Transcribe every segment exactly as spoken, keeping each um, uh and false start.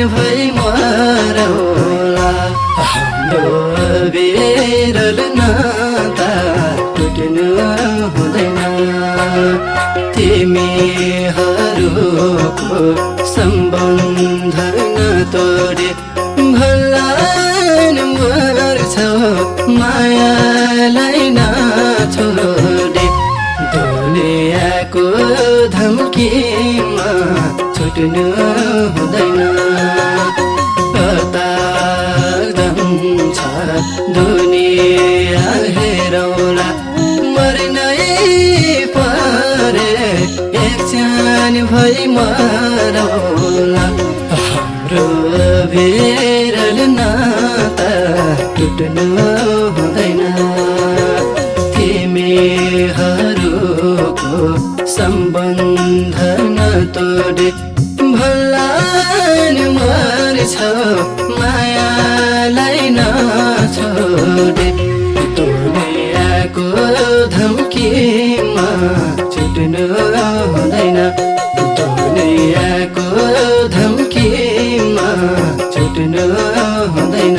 भई मरौला हाम्रो बिरल नाता टुट्नु हुँदैन तिमीहरूको सम्बन्ध नतोडे भला मर्छौ मायालाई नछोडे दुनियाँको धम्कीमा छुट्नु हुँदैन कता जान्छ दुनियाँ हेरौला मर्नै परे एकछिन भई मरौला हाम्रो बिरल नाता टुट्नु हुँदैन तिमीहरूको सम्बन्ध नतोडे भला मर्छौ मायालाई नछोडे दुनियाँको धम्कीमा छुट्नु हुँदैन दुनियाँको धम्कीमा छुट्नु हुँदैन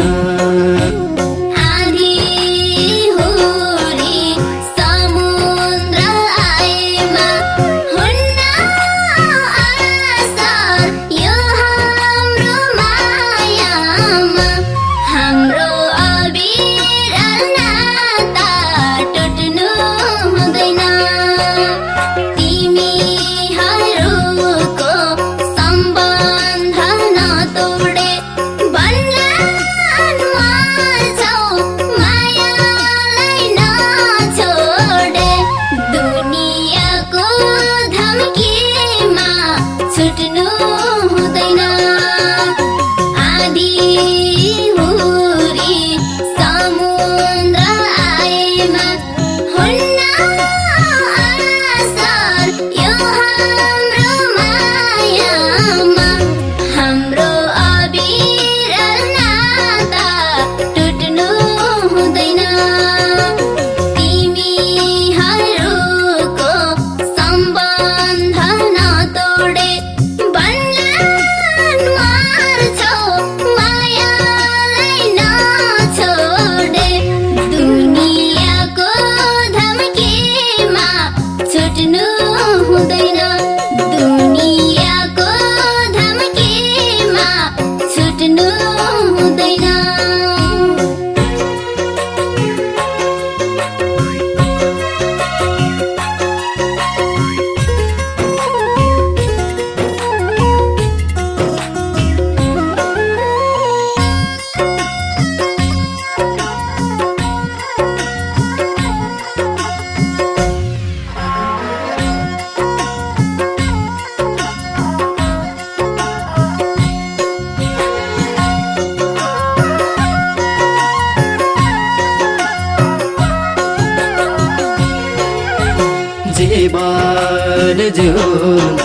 जीवन जिउन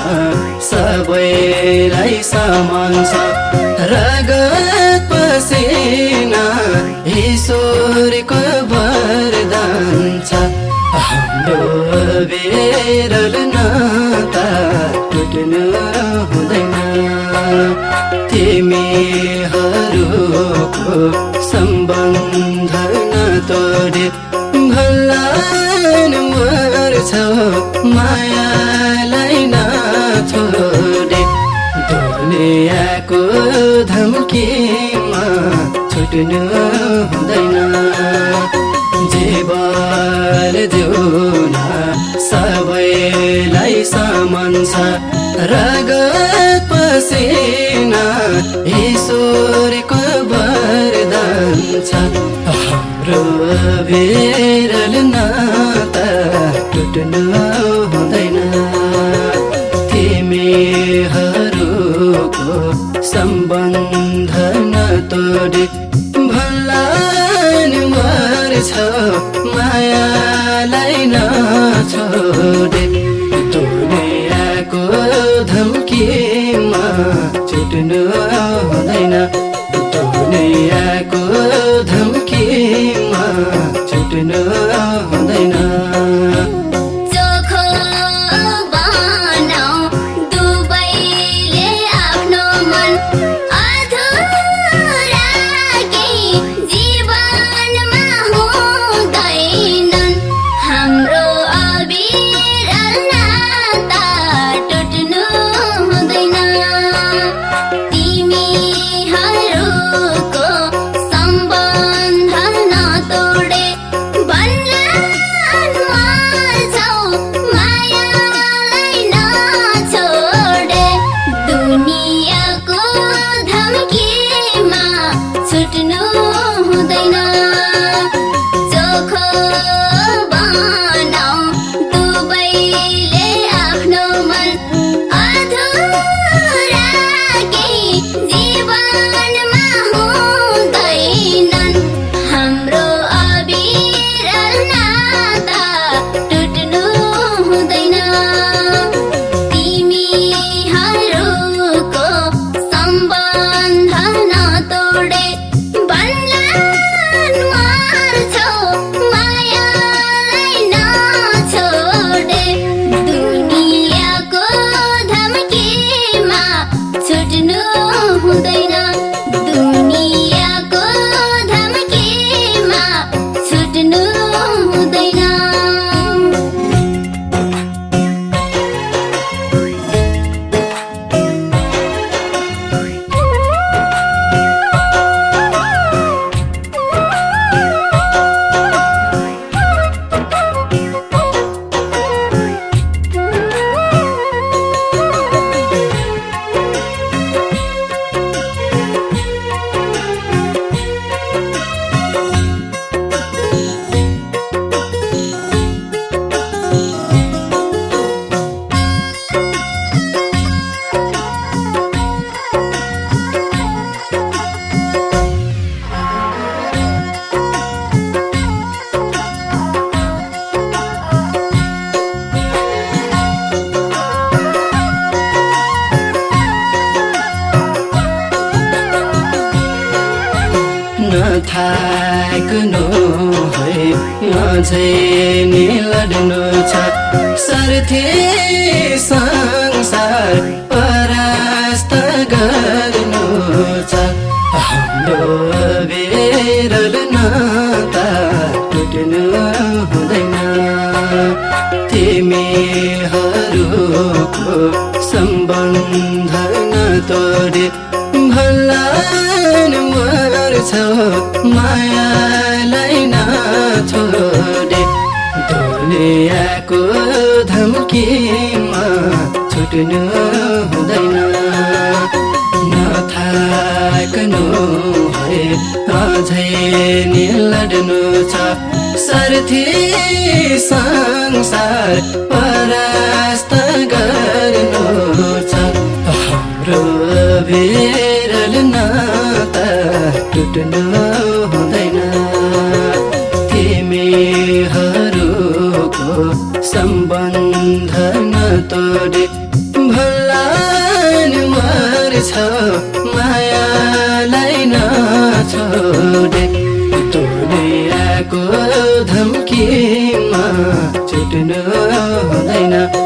सबैलाई समान छ रगत पसिना ईश्वरको वरदान छ हाम्रो बिरल नाता टुट्नु हुँदैन तिमीहरूको सम्बन्ध नतोडे भला मर्छौ मायालाई नछोडे दुनियाँको धम्कीमा छुट्नु हुँदैन जीवन जिउन सबैलाई समान छ रगत पसिना ईश्वरको वरदान छ हाम्रो बिरल नाता टुट्नु हुँदैन तिमीहरूको सम्बन्ध नतोडे भला मर्छौ मायालाई नछोडे दुनियाँको धम्कीमा छुट्नु हुँदैन दुनियाँको धम्कीमा छुट्नु हुँदैन I थाक्नु है अझै नि लड्नु छ सारथी संसार परास्त गर्नु छ हाम्रो बेरल नाता टुट्नु हुँदैन तिमीहरूको सम्बन्ध नतोडे भला मर्छ मायालाई नछोडे दुनियाँको धम्कीमा छुट्नु हुँदैन नथाक्नु है अझै नि लड्नु छ सारथी संसार परास्त गर्नु छ हाम्रो बेरल नाता टुट्नु हुँदैन तिमीहरूको सम्बन्ध नतोडे भला मर्छ मायालाई नछोडे दुनियाँको धम्कीमा छुट्नु हुँदैन।